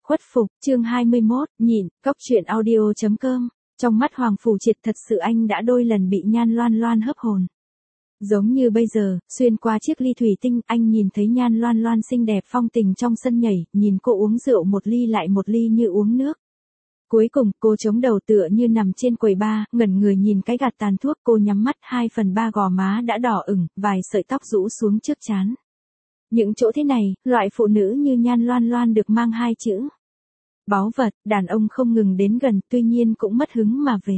Khuất phục, chương 21, nhịn, cóc truyện audio.com. Trong mắt Hoàng Phủ Triệt thật sự anh đã đôi lần bị Nhan Loan Loan hấp hồn. Giống như bây giờ, xuyên qua chiếc ly thủy tinh, anh nhìn thấy Nhan Loan Loan xinh đẹp phong tình trong sân nhảy, nhìn cô uống rượu một ly lại một ly như uống nước. Cuối cùng, cô chống đầu tựa như nằm trên quầy bar, ngẩn người nhìn cái gạt tàn thuốc, cô nhắm mắt, 2/3 gò má đã đỏ ửng, vài sợi tóc rũ xuống trước trán. Những chỗ thế này, loại phụ nữ như Nhan Loan Loan được mang hai chữ báu vật, đàn ông không ngừng đến gần, tuy nhiên cũng mất hứng mà về.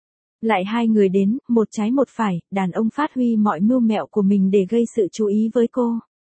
Lại hai người đến, một trái một phải, đàn ông phát huy mọi mưu mẹo của mình để gây sự chú ý với cô.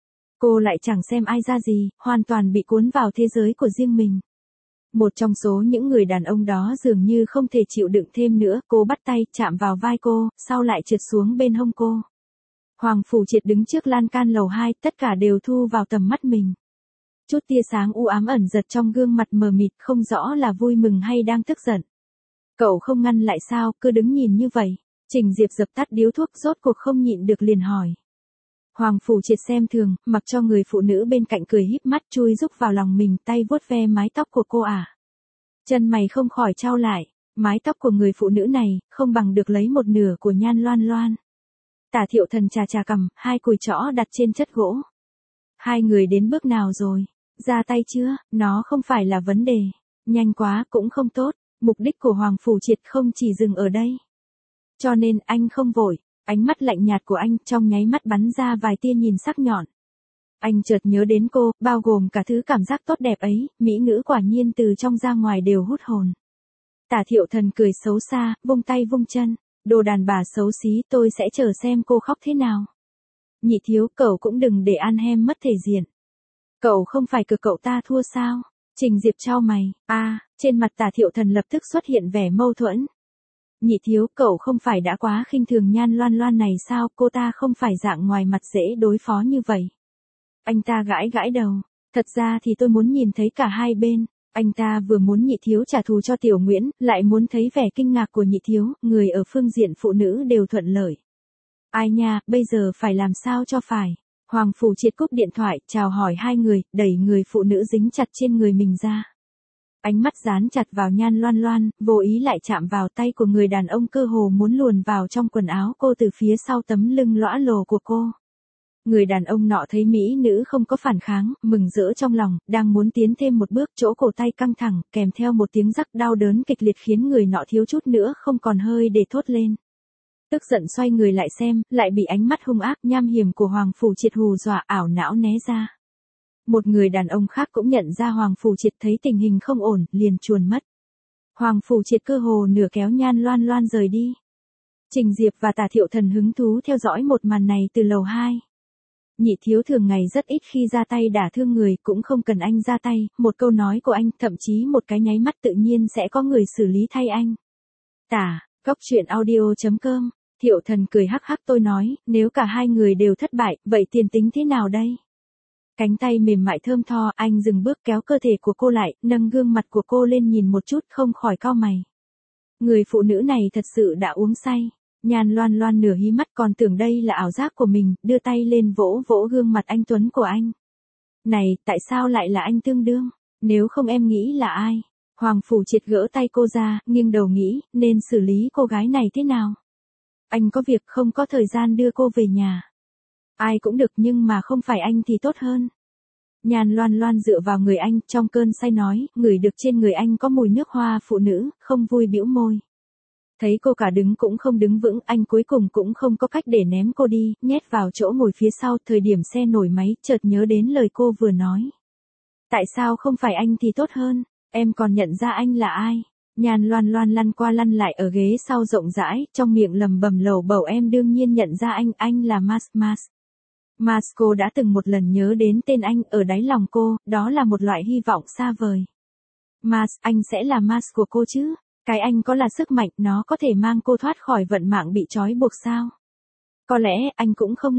Cô lại chẳng xem ai ra gì, hoàn toàn bị cuốn vào thế giới của riêng mình. Một trong số những người đàn ông đó dường như không thể chịu đựng thêm nữa, cô bắt tay, chạm vào vai cô, sau lại trượt xuống bên hông cô. Hoàng Phủ Triệt đứng trước lan can lầu 2, tất cả đều thu vào tầm mắt mình. Chút tia sáng u ám ẩn giật trong gương mặt mờ mịt, không rõ là vui mừng hay đang tức giận. Cậu không ngăn lại sao, cứ đứng nhìn như vậy. Trình Diệp dập tắt điếu thuốc, rốt cuộc không nhịn được liền hỏi. Hoàng Phủ Triệt xem thường, mặc cho người phụ nữ bên cạnh cười híp mắt chui rúc vào lòng mình, tay vuốt ve mái tóc của cô à. Chân mày không khỏi chau lại, mái tóc của người phụ nữ này, không bằng được lấy một nửa của Nhan Loan Loan. Tả Thiệu Thần chà chà cằm, hai cùi trỏ đặt trên chất gỗ. Hai người đến bước nào rồi? Ra tay chưa? Nó không phải là vấn đề. Nhanh quá cũng không tốt. Mục đích của Hoàng Phủ Triệt không chỉ dừng ở đây. Cho nên anh không vội. Ánh mắt lạnh nhạt của anh trong nháy mắt bắn ra vài tia nhìn sắc nhọn. Anh chợt nhớ đến cô, bao gồm cả thứ cảm giác tốt đẹp ấy, mỹ nữ quả nhiên từ trong ra ngoài đều hút hồn. Tả Thiệu Thần cười xấu xa, vung tay vung chân. Đồ đàn bà xấu xí, tôi sẽ chờ xem cô khóc thế nào. Nhị thiếu, cậu cũng đừng để An Hem mất thể diện. Cậu không phải cực cậu ta thua sao? Trình Diệp chau mày, trên mặt Tả Thiệu Thần lập tức xuất hiện vẻ mâu thuẫn. Nhị thiếu, cậu không phải đã quá khinh thường Nhan Loan Loan này sao, cô ta không phải dạng ngoài mặt dễ đối phó như vậy. Anh ta gãi gãi đầu, thật ra thì tôi muốn nhìn thấy cả hai bên. Anh ta vừa muốn nhị thiếu trả thù cho Tiểu Nguyễn, lại muốn thấy vẻ kinh ngạc của nhị thiếu, người ở phương diện phụ nữ đều thuận lợi. Ai nha, bây giờ phải làm sao cho phải. Hoàng Phủ Triệt cúp điện thoại, chào hỏi hai người, đẩy người phụ nữ dính chặt trên người mình ra. Ánh mắt dán chặt vào Nhan Loan Loan, vô ý lại chạm vào tay của người đàn ông cơ hồ muốn luồn vào trong quần áo cô từ phía sau tấm lưng lõa lồ của cô. Người đàn ông nọ thấy mỹ nữ không có phản kháng, mừng rỡ trong lòng, đang muốn tiến thêm một bước, chỗ cổ tay căng thẳng, kèm theo một tiếng rắc đau đớn kịch liệt khiến người nọ thiếu chút nữa không còn hơi để thốt lên. Tức giận xoay người lại xem, lại bị ánh mắt hung ác nham hiểm của Hoàng Phủ Triệt hù dọa, ảo não né ra. Một người đàn ông khác cũng nhận ra Hoàng Phủ Triệt thấy tình hình không ổn, liền chuồn mất. Hoàng Phủ Triệt cơ hồ nửa kéo Nhan Loan Loan rời đi. Trình Diệp và Tả Thiệu Thần hứng thú theo dõi một màn này từ lầu 2. Nhị thiếu thường ngày rất ít khi ra tay đả thương người, cũng không cần anh ra tay, một câu nói của anh, thậm chí một cái nháy mắt tự nhiên sẽ có người xử lý thay anh. Cóc truyện audio.com. Thiệu Thần cười hắc hắc, tôi nói, nếu cả hai người đều thất bại, vậy tiền tính thế nào đây? Cánh tay mềm mại thơm tho, anh dừng bước kéo cơ thể của cô lại, nâng gương mặt của cô lên nhìn một chút, không khỏi cau mày. Người phụ nữ này thật sự đã uống say. Nhan Loan Loan nửa hí mắt còn tưởng đây là ảo giác của mình, đưa tay lên vỗ vỗ gương mặt anh tuấn của anh. Này, tại sao lại là anh tương đương? Nếu không em nghĩ là ai? Hoàng Phủ Triệt gỡ tay cô ra, nghiêng đầu nghĩ, nên xử lý cô gái này thế nào? Anh có việc không có thời gian đưa cô về nhà. Ai cũng được nhưng mà không phải anh thì tốt hơn. Nhan Loan Loan dựa vào người anh, trong cơn say nói, ngửi được trên người anh có mùi nước hoa phụ nữ, không vui bĩu môi. Thấy cô cả đứng cũng không đứng vững, anh cuối cùng cũng không có cách để ném cô đi, nhét vào chỗ ngồi phía sau, thời điểm xe nổ máy, chợt nhớ đến lời cô vừa nói. Tại sao không phải anh thì tốt hơn, em còn nhận ra anh là ai? Nhan Loan Loan lăn qua lăn lại ở ghế sau rộng rãi, trong miệng lầm bầm lầu bầu, em đương nhiên nhận ra anh là Mas. Cô đã từng một lần nhớ đến tên anh, ở đáy lòng cô, đó là một loại hy vọng xa vời. Anh sẽ là Mas của cô chứ? Cái anh có là sức mạnh, nó có thể mang cô thoát khỏi vận mạng bị trói buộc sao? Có lẽ, anh cũng không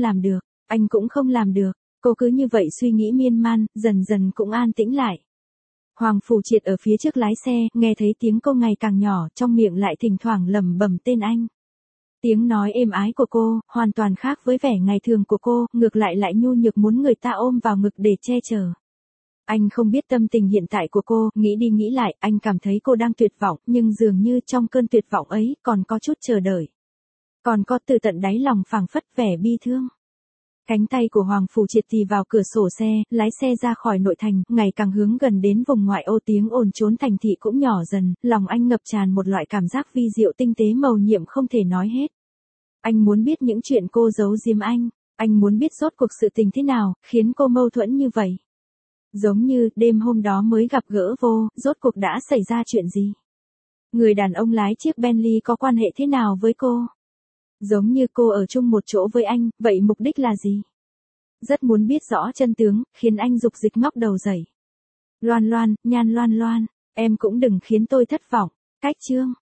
làm được. Cô cứ như vậy suy nghĩ miên man, dần dần cũng an tĩnh lại. Hoàng Phủ Triệt ở phía trước lái xe, nghe thấy tiếng cô ngày càng nhỏ, trong miệng lại thỉnh thoảng lẩm bẩm tên anh. Tiếng nói êm ái của cô, hoàn toàn khác với vẻ ngày thường của cô, ngược lại nhu nhược muốn người ta ôm vào ngực để che chở. Anh không biết tâm tình hiện tại của cô, nghĩ đi nghĩ lại, anh cảm thấy cô đang tuyệt vọng, nhưng dường như trong cơn tuyệt vọng ấy còn có chút chờ đợi. Còn có từ tận đáy lòng phảng phất vẻ bi thương. Cánh tay của Hoàng Phủ Triệt tì vào cửa sổ xe, lái xe ra khỏi nội thành, ngày càng hướng gần đến vùng ngoại ô, tiếng ồn trốn thành thị cũng nhỏ dần, lòng anh ngập tràn một loại cảm giác vi diệu tinh tế mầu nhiệm không thể nói hết. Anh muốn biết những chuyện cô giấu giếm anh muốn biết rốt cuộc sự tình thế nào, khiến cô mâu thuẫn như vậy. Giống như, đêm hôm đó mới gặp gỡ vô, rốt cuộc đã xảy ra chuyện gì? Người đàn ông lái chiếc Bentley có quan hệ thế nào với cô? Giống như cô ở chung một chỗ với anh, vậy mục đích là gì? Rất muốn biết rõ chân tướng, khiến anh dục dịch ngóc đầu dậy. Loan Loan, Nhan Loan Loan, em cũng đừng khiến tôi thất vọng. Cách chương.